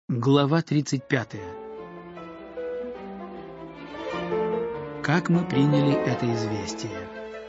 Глава 35. Как мы приняли это известие?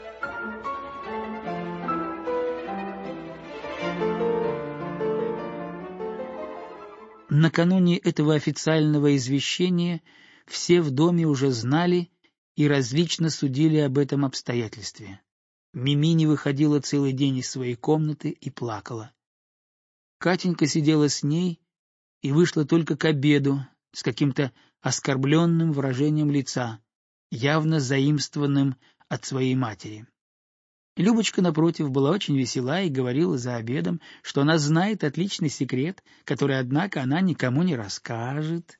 Накануне этого официального извещения все в доме уже знали и различно судили об этом обстоятельстве. Мими не выходила целый день из своей комнаты и плакала. Катенька сидела с ней и вышла только к обеду с каким-то оскорбленным выражением лица, явно заимствованным от своей матери. Любочка, напротив, была очень весела и говорила за обедом, что она знает отличный секрет, который, однако, она никому не расскажет.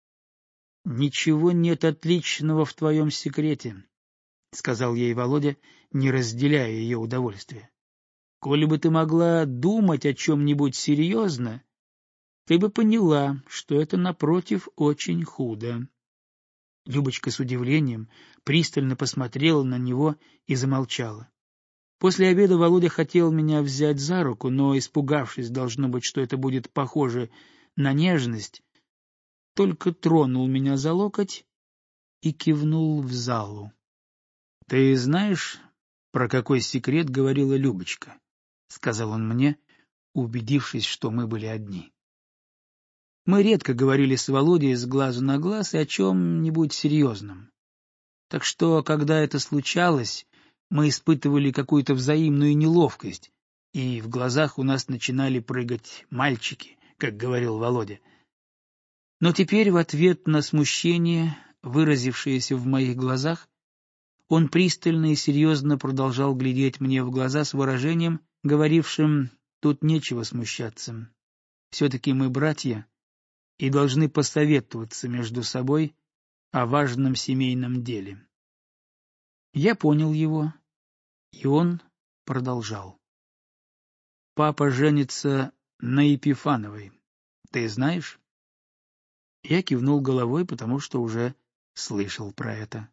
«Ничего нет отличного в твоем секрете», — сказал ей Володя, не разделяя ее удовольствия. «Коли бы ты могла думать о чем-нибудь серьезно, ты бы поняла, что это, напротив, очень худо». Любочка с удивлением пристально посмотрела на него и замолчала. После обеда Володя хотел меня взять за руку, но, испугавшись, должно быть, что это будет похоже на нежность, только тронул меня за локоть и кивнул в залу. — Ты знаешь, про какой секрет говорила Любочка? — сказал он мне, убедившись, что мы были одни. Мы редко говорили с Володей с глазу на глаз и о чем-нибудь серьезном. Так что, когда это случалось, мы испытывали какую-то взаимную неловкость, и в глазах у нас начинали прыгать мальчики, как говорил Володя. Но теперь в ответ на смущение, выразившееся в моих глазах, он пристально и серьезно продолжал глядеть мне в глаза с выражением, говорившим: «Тут нечего смущаться. Все-таки мы братья и должны посоветоваться между собой о важном семейном деле». Я понял его, и он продолжал. «Папа женится на Епифановой. Ты знаешь?» Я кивнул головой, потому что уже слышал про это.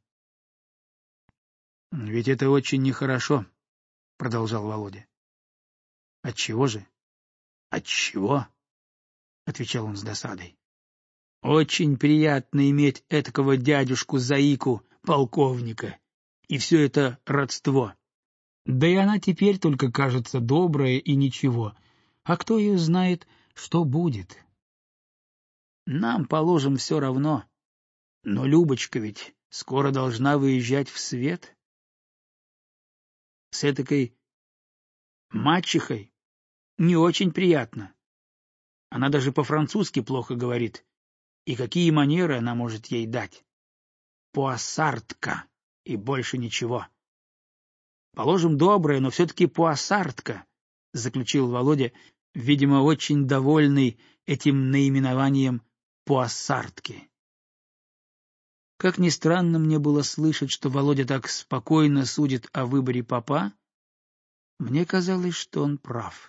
«Ведь это очень нехорошо», — продолжал Володя. «Отчего же?» «Отчего?» — отвечал он с досадой. «Очень приятно иметь этакого дядюшку-заику, полковника, и все это родство. Да и она теперь только кажется добрая и ничего, а кто ее знает, что будет. Нам, положим, все равно, но Любочка ведь скоро должна выезжать в свет. С этакой мачехой не очень приятно. Она даже по-французски плохо говорит. И какие манеры она может ей дать? Пуассартка и больше ничего. Положим, добрая, но все-таки пуассартка, — заключил Володя, видимо, очень довольный этим наименованием пуассартки. Как ни странно мне было слышать, что Володя так спокойно судит о выборе попа, мне казалось, что он прав.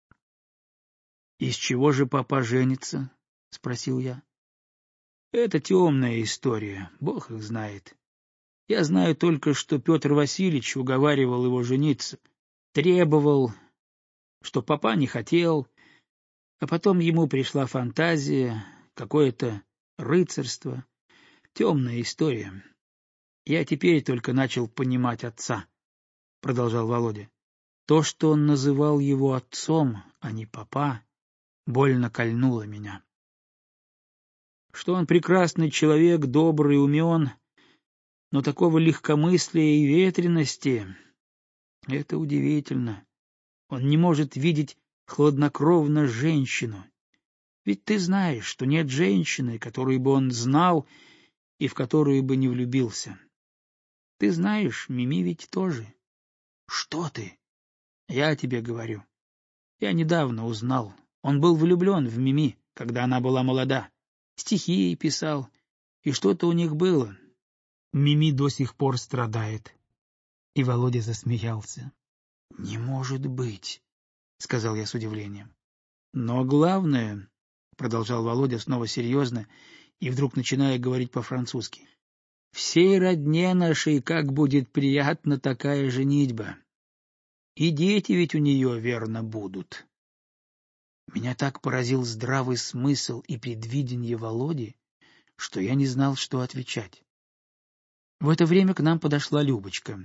— Из чего же папа женится? — спросил я. — Это темная история, Бог их знает. Я знаю только, что Петр Васильевич уговаривал его жениться, требовал, что папа не хотел, а потом ему пришла фантазия, какое-то рыцарство. Темная история. Я теперь только начал понимать отца, — продолжал Володя. То, что он называл его отцом, а не папа, больно кольнуло меня. Что он прекрасный человек, добрый, умен, но такого легкомыслия и ветрености — это удивительно. Он не может видеть хладнокровно женщину. Ведь ты знаешь, что нет женщины, которую бы он знал и в которую бы не влюбился. Ты знаешь, Мими ведь тоже. Что ты? Я тебе говорю. Я недавно узнал. Он был влюблен в Мими, когда она была молода. Стихи ей писал, и что-то у них было. Мими до сих пор страдает. И Володя засмеялся. — Не может быть, — сказал я с удивлением. — Но главное, — продолжал Володя снова серьезно и вдруг начиная говорить по-французски, — всей родне нашей как будет приятна такая женитьба. И дети ведь у нее, верно, будут. Меня так поразил здравый смысл и предвидение Володи, что я не знал, что отвечать. В это время к нам подошла Любочка.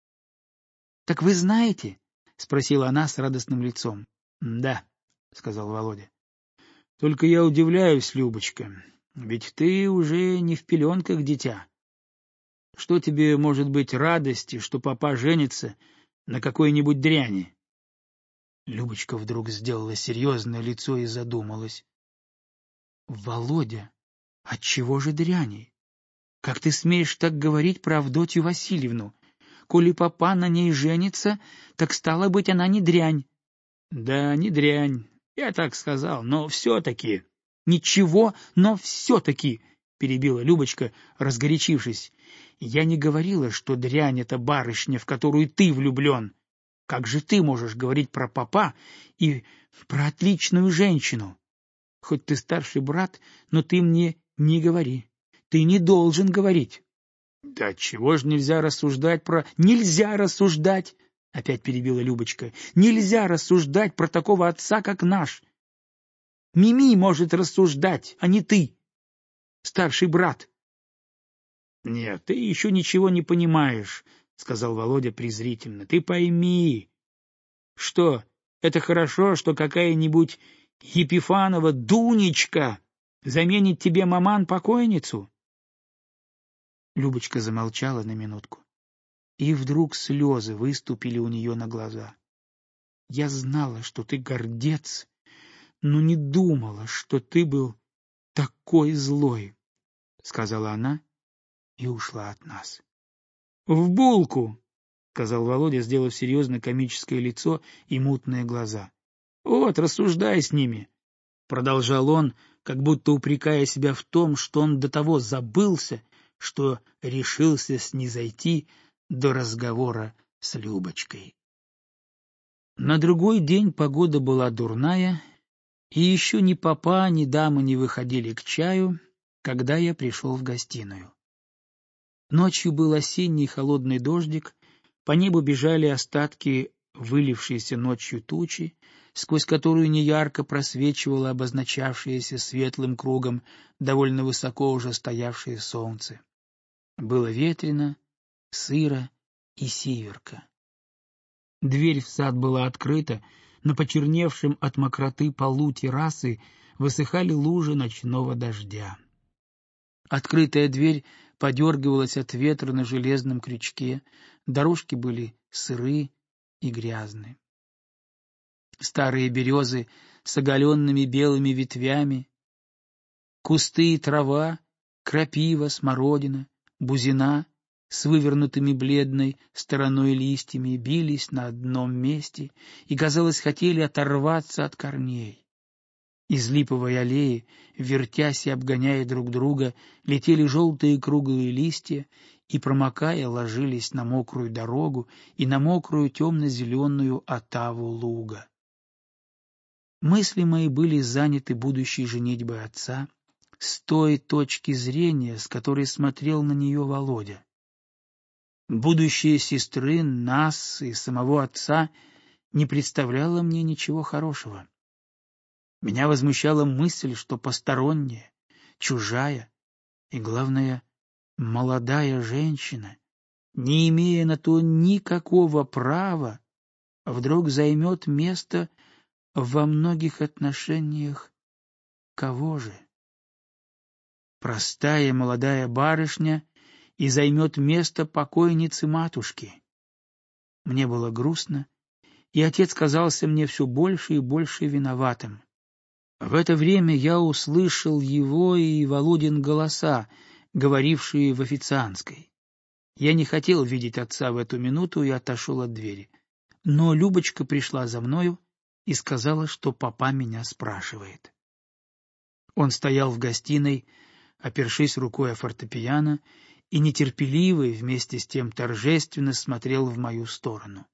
— Так вы знаете? — спросила она с радостным лицом. — Да, — сказал Володя. — Только я удивляюсь, Любочка, ведь ты уже не в пеленках дитя. Что тебе может быть радости, что папа женится на какой-нибудь дряни? Любочка вдруг сделала серьезное лицо и задумалась. — Володя, отчего же дряни? Как ты смеешь так говорить про Авдотью Васильевну? Коли папа на ней женится, так стало быть, она не дрянь. — Да, не дрянь, я так сказал, но все-таки... — Ничего, но все-таки, — перебила Любочка, разгорячившись. — Я не говорила, что дрянь — это барышня, в которую ты влюблен. Как же ты можешь говорить про папа и про отличную женщину? Хоть ты старший брат, но ты мне не говори. Ты не должен говорить. — Да чего ж нельзя рассуждать про... — Нельзя рассуждать! — опять перебила Любочка. — Нельзя рассуждать про такого отца, как наш. Мими может рассуждать, а не ты, старший брат. — Нет, ты еще ничего не понимаешь, — сказал Володя презрительно. — Ты пойми. Что, это хорошо, что какая-нибудь Епифанова Дунечка заменит тебе маман-покойницу? Любочка замолчала на минутку, и вдруг слезы выступили у нее на глаза. — Я знала, что ты гордец, но не думала, что ты был такой злой, — сказала она и ушла от нас. — В булку! — сказал Володя, сделав серьезно комическое лицо и мутные глаза. — Вот, рассуждай с ними! — продолжал он, как будто упрекая себя в том, что он до того забылся, что решился снизойти до разговора с Любочкой. На другой день погода была дурная, и еще ни папа, ни дама не выходили к чаю, когда я пришел в гостиную. Ночью был осенний холодный дождик, по небу бежали остатки вылившейся ночью тучи, сквозь которую неярко просвечивало обозначавшееся светлым кругом довольно высоко уже стоявшее солнце. Было ветрено, сыро и сиверко. Дверь в сад была открыта, на почерневшем от мокроты полу террасы высыхали лужи ночного дождя. Открытая дверь подергивалась от ветра на железном крючке, дорожки были сыры и грязны. Старые березы с оголенными белыми ветвями, кусты и трава, крапива, смородина, бузина с вывернутыми бледной стороной листьями бились на одном месте и, казалось, хотели оторваться от корней. Из липовой аллеи, вертясь и обгоняя друг друга, летели желтые круглые листья и, промокая, ложились на мокрую дорогу и на мокрую темно-зеленую отаву луга. Мысли мои были заняты будущей женитьбой отца с той точки зрения, с которой смотрел на нее Володя. Будущее сестры, нас и самого отца не представляло мне ничего хорошего. Меня возмущала мысль, что посторонняя, чужая и, главное, молодая женщина, не имея на то никакого права, вдруг займет место во многих отношениях кого же? Простая молодая барышня и займет место покойницы-матушки. Мне было грустно, и отец казался мне все больше и больше виноватым. В это время я услышал его и Володин голоса, говорившие в официантской. Я не хотел видеть отца в эту минуту и отошел от двери. Но Любочка пришла за мною и сказала, что папа меня спрашивает. Он стоял в гостиной, опершись рукой о фортепиано, и нетерпеливо и вместе с тем торжественно смотрел в мою сторону.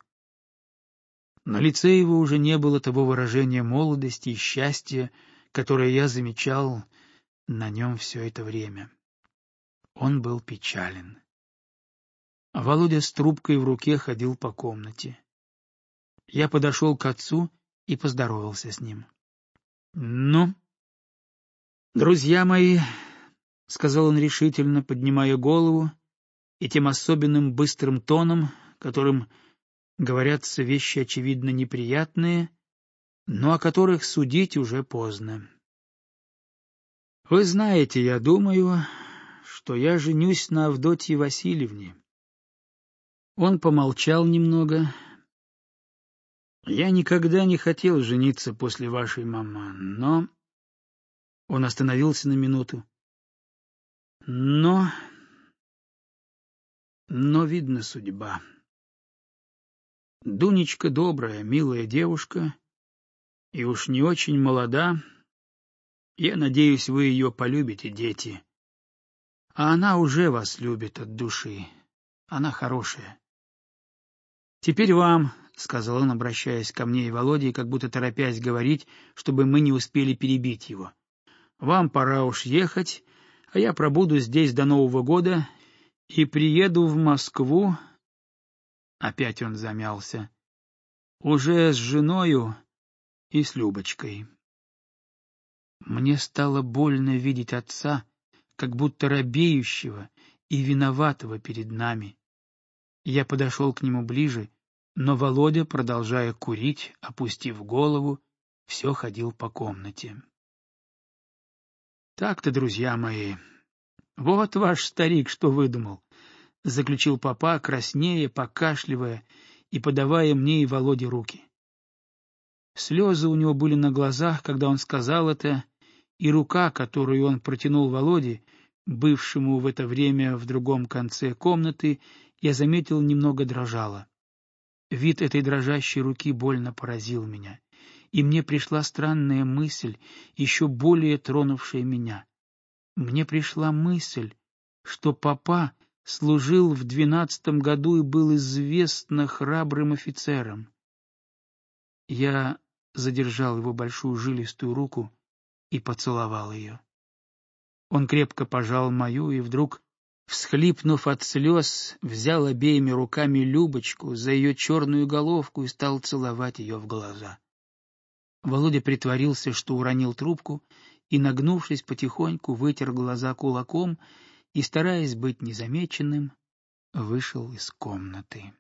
На лице его уже не было того выражения молодости и счастья, которое я замечал на нем все это время. Он был печален. А Володя с трубкой в руке ходил по комнате. Я подошел к отцу и поздоровался с ним. — Ну, друзья мои, — сказал он решительно, поднимая голову, и тем особенным быстрым тоном, которым говорятся вещи, очевидно, неприятные, но о которых судить уже поздно. Вы знаете, я думаю, что я женюсь на Авдотье Васильевне. Он помолчал немного. Я никогда не хотел жениться после вашей мамы, но... Он остановился на минуту. Но, видно, судьба. Дунечка добрая, милая девушка, и уж не очень молода. Я надеюсь, вы ее полюбите, дети. А она уже вас любит от души. Она хорошая. Теперь вам, — сказал он, обращаясь ко мне и Володе, как будто торопясь говорить, чтобы мы не успели перебить его. Вам пора уж ехать, а я пробуду здесь до Нового года и приеду в Москву. Опять он замялся. Уже с женою и с Любочкой. Мне стало больно видеть отца, как будто робеющего и виноватого перед нами. Я подошел к нему ближе, но Володя, продолжая курить, опустив голову, все ходил по комнате. Так-то, друзья мои, вот ваш старик что выдумал, — заключил папа, краснея, покашливая и подавая мне и Володе руки. Слезы у него были на глазах, когда он сказал это, и рука, которую он протянул Володе, бывшему в это время в другом конце комнаты, я заметил, немного дрожала. Вид этой дрожащей руки больно поразил меня, и мне пришла странная мысль, еще более тронувшая меня. Мне пришла мысль, что папа служил в 12-м году и был известно храбрым офицером. Я задержал его большую жилистую руку и поцеловал ее. Он крепко пожал мою и вдруг, всхлипнув от слез, взял обеими руками Любочку за ее черную головку и стал целовать ее в глаза. Володя притворился, что уронил трубку, и, нагнувшись потихоньку, вытер глаза кулаком и, стараясь быть незамеченным, вышел из комнаты.